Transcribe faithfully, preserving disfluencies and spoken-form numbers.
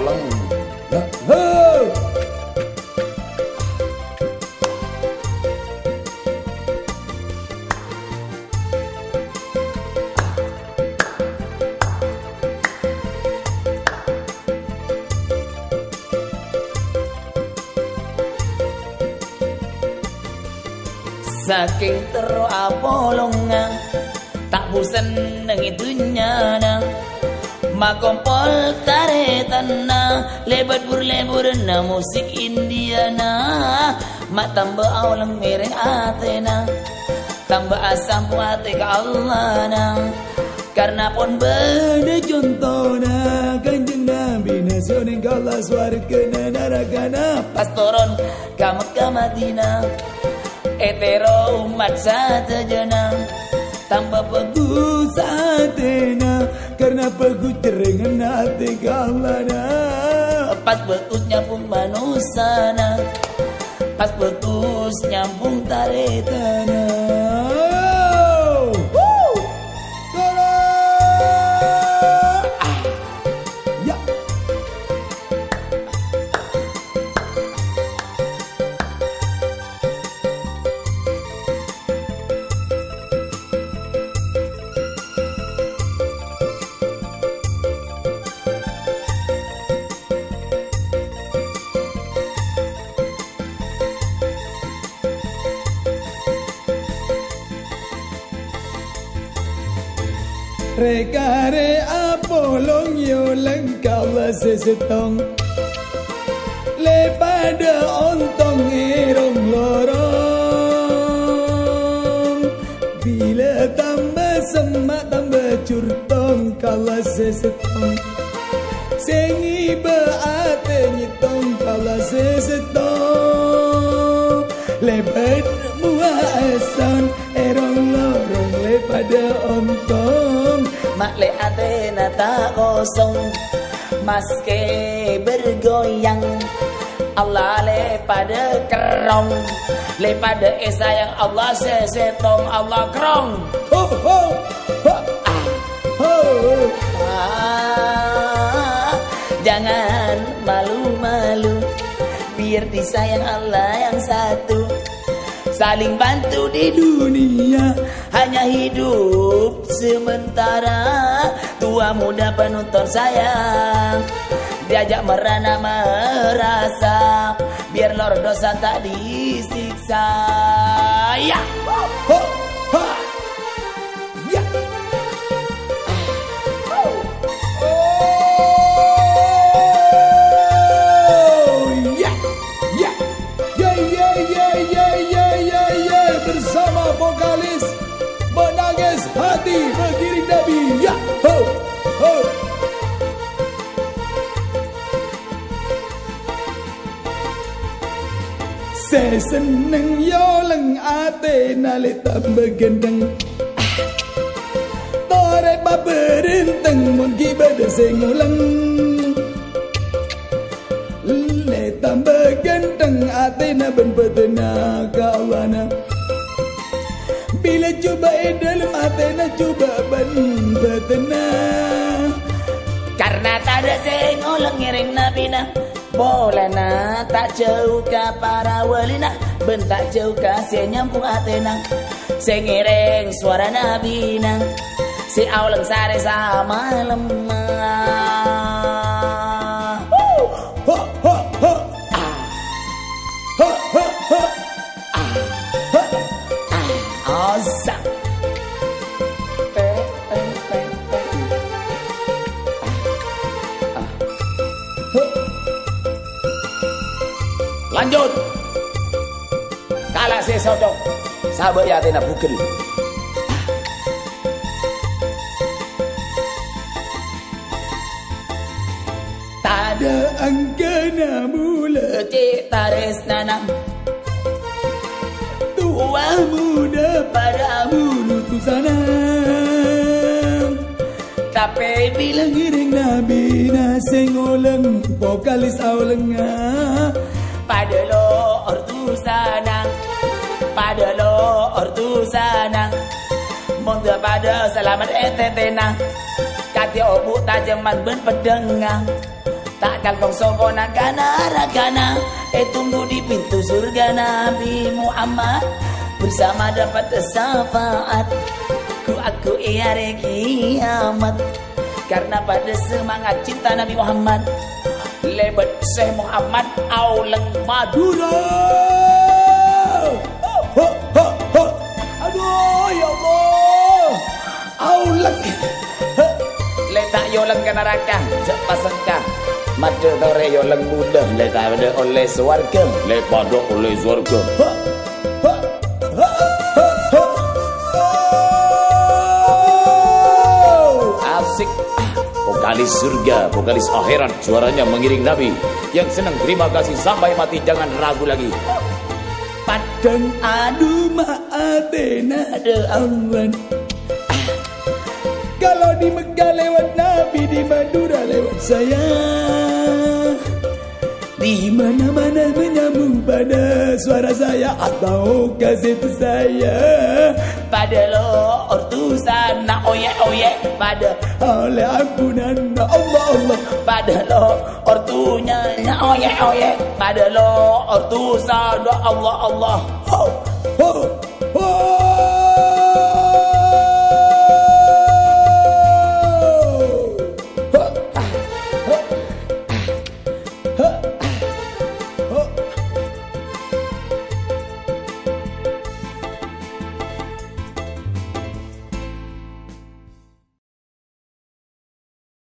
oleng. Saking terapolongan tak bosan nang dunya na makompol taretana lebat burlebur na musik Indiana mak tambah awlang mereng atena tambah asam puate ka Allah na karena pon beda contohna kanjeng Nabi nasioning kala swarga narakana pastoron ka Mekah Madinah etero umat satajana tambah bagus atena karena bagus jerengan hati kalana pas bagus nyambung manusana pas bagus nyambung taretana. Rekare apolong yo lengkala sesetong lepada ontong erong lorong bila tambah semak tambah curtong kala sesetong sengi beate nyitong kala sesetong lebat muasan erong lorong lepada ontong mak le atena tak kosong maske bergoyang Allah le pada kerong le pada esa yang Allah sesetong Allah kerong ho ho ho ah ho ah jangan malu-malu biar disayang Allah yang satu saling bantu di dunia hanya hidup sementara tua muda penonton sayang diajak merana merasa biar lor dosa tak disiksa ya ho ha ya oh ya ya ya ya ya ya ya ya bersama vokalis menangis hati bergiring Nabi ya ho ho saya seneng yo leng ate nale tambah gendeng tore baberenteng mun gibada senguleng le tambah gendeng ate na ben bedena kawana bila cuba dalam atena cuba ban betena karena tak ada sengoleng ngiring nabina bolana tak jauh ke para walina bentak jauh kasih nyambung atena sengiring suara nabina si auleng sare sama lemah ho ho ho ho ah ho ho ho ah ho awesome. Lanjut. Kalah sesodok sahabat ya tena bugel. Tada angkana mula cik taris nanam tua muda padamu lutusana tapi bila ngiring nabi nasengoleng vokalis aulenga pada lo ortu sana pada lo ortu sana mundur pada selamat etetena kati obu tajaman ben pedengah takkan kau songkona kana ragana. Eh tunggu di pintu surga Nabi Muhammad, bersama dapat syafaat ku aku hari kiamat. Karena pada semangat cinta Nabi Muhammad, lebat Syekh Muhammad Auleng Madura. Ho, ho, ho. Aduh ya Allah, Auleng letak yoleng ke neraka, cepat sengkang mata tore yoleng mudah letak pada oleh swarga, letak oleh swarga. Asik. Vokalis surga, vokalis akhirat, suaranya mengiring Nabi yang senang. Terima kasih, sampai mati jangan ragu lagi. Padang adu maatena de awan. Kalau di Mekah lewat Nabi, di Madura lewat saya. Di mana-mana menyambung pada suara saya atau kaset saya. Pada lo ortusan na oye oye, pada oleh ampunan Allah Allah. Pada lo ortunya na oye oye, pada lo ortusan Allah Allah. Ho ho ho.